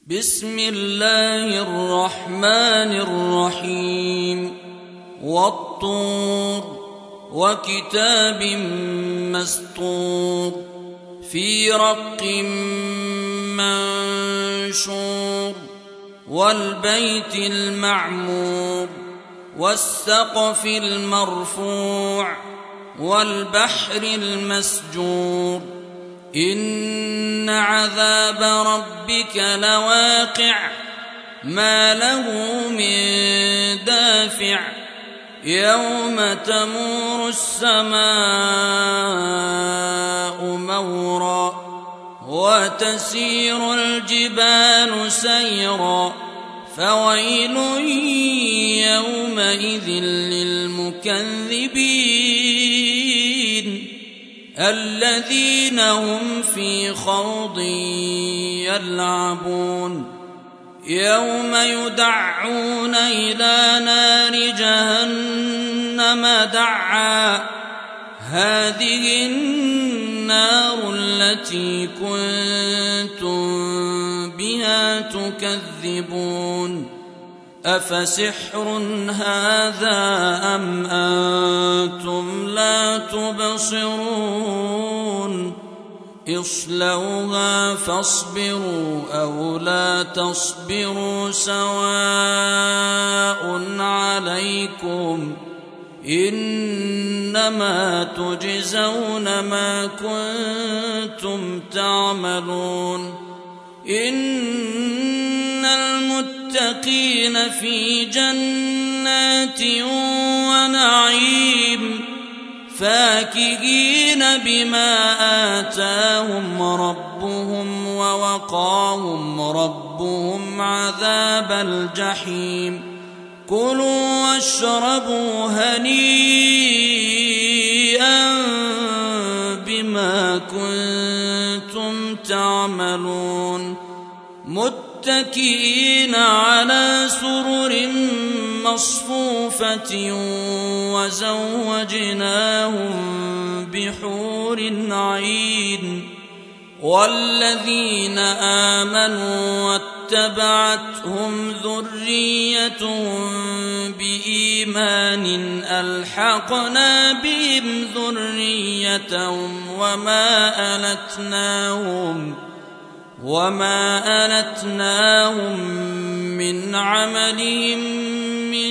بسم الله الرحمن الرحيم والطور وكتاب مسطور في رق منشور والبيت المعمور والسقف المرفوع والبحر المسجور إن عذاب ربك لواقع ما له من دافع يوم تمور السماء مورا وتسير الجبال سيرا فويل يومئذ للمكذبين الذين هم في خوض يلعبون يوم يدعون إلى نار جهنم دعا هذه النار التي كنتم بها تكذبون أفسحر هذا أم أنتم لا تبصرون اصلوها فاصبروا أو لا تصبروا سواء عليكم إنما تجزون ما كنتم تعملون إن المتقين في جنات ونعيم فاكهين بما آتاهم ربهم ووقاهم ربهم عذاب الجحيم كلوا واشربوا هنيئا بما كنتم تعملون متكئين على سرر مصفوفة وزوجناهم بحور عين والذين آمنوا واتبعتهم ذريتهم بإيمان ألحقنا بهم ذريتهم وما ألتناهم من عملهم من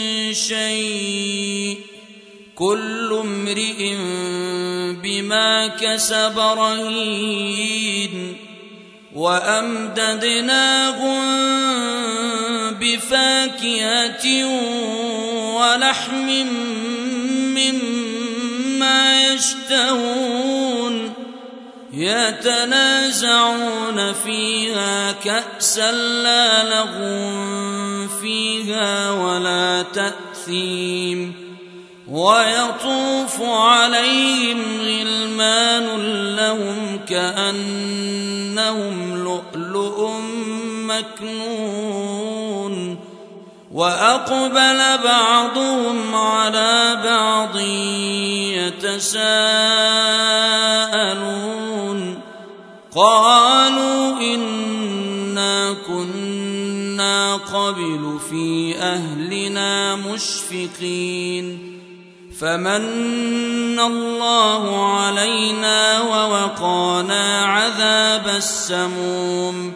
شيء كل امرئ بما كسب رهين وأمددناهم بفاكهة ولحم مما يشتهون يتنازعون فيها كأسا لا لغو فيها ولا تأثيم ويطوف عليهم غلمان لهم كأنهم لؤلؤ مكنون وأقبل بعضهم على بعض يتساءلون قالوا إنا كنا قبل في أهلنا مشفقين فمن الله علينا ووقانا عذاب السموم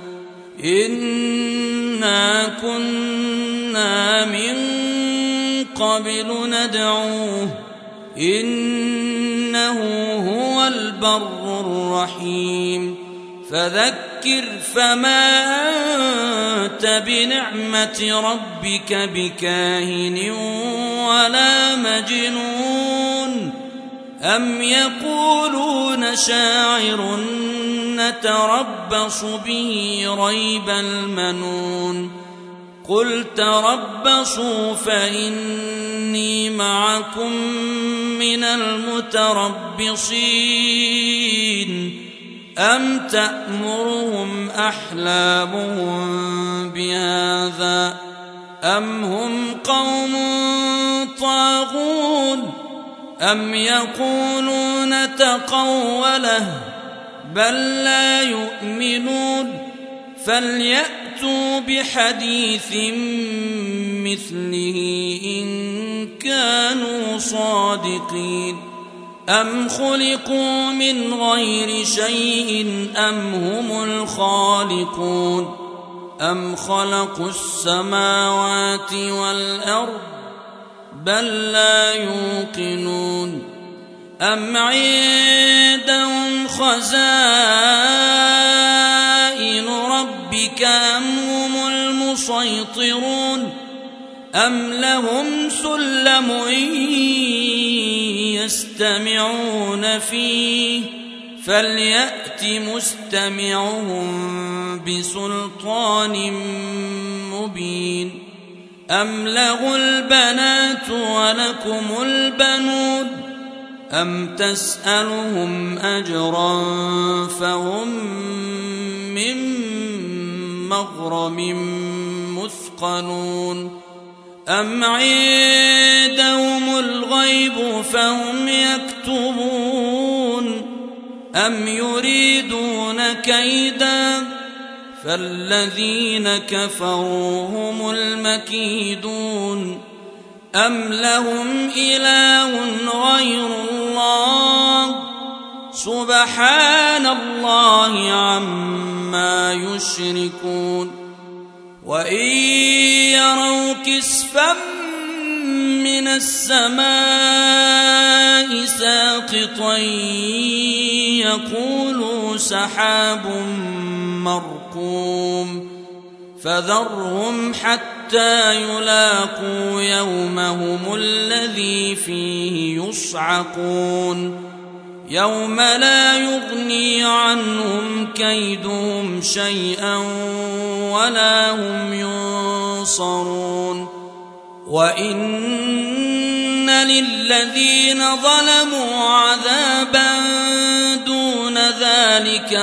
إنا كنا من قبل ندعوه إنه هو البر الرحيم فذكر فما أنت بنعمة ربك بكاهن ولا مجنون أم يقولون شاعر نتربص به ريب المنون قل تربصوا فإني معكم من المتربصين أم تأمرهم أحلامهم بهذا أم هم قوم طاغون أم يقولون تقوله بل لا يؤمنون فليأتوا بحديث مثله إن كانوا صادقين أم خلقوا من غير شيء أم هم الخالقون أم خلقوا السماوات والأرض بل لا يوقنون أم عندهم خزائن ربك أم هم المسيطرون أم لهم سلم يستمعون فيه فليأت مستمعهم بسلطان مبين أم له البنات ولكم البنون أم تسألهم أجرا فهم من مغرم مثقلون أم عندهم الغيب فهم يكتبون أم يريدون كيدا فالذين كفروا هم المكيدون أم لهم إله غير الله سبحان الله عما يشركون وإن يروا كسفا من السماء ساقطا يقولوا سحاب مركوم فذرهم حتى يلاقوا يومهم الذي فيه يصعقون يوم لا يغني عنهم كيدهم شيئا ولا هم ينصرون وإن للذين ظلموا عذابا دون ذلك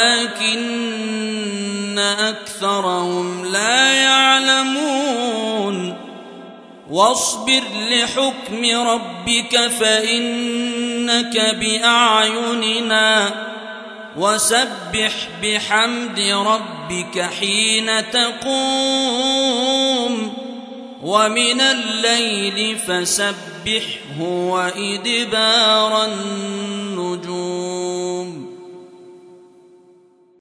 ولكن أكثرهم لا يعلمون واصبر لحكم ربك فإنك بأعيننا وسبح بحمد ربك حين تقوم ومن الليل فسبحه وإدبار النجوم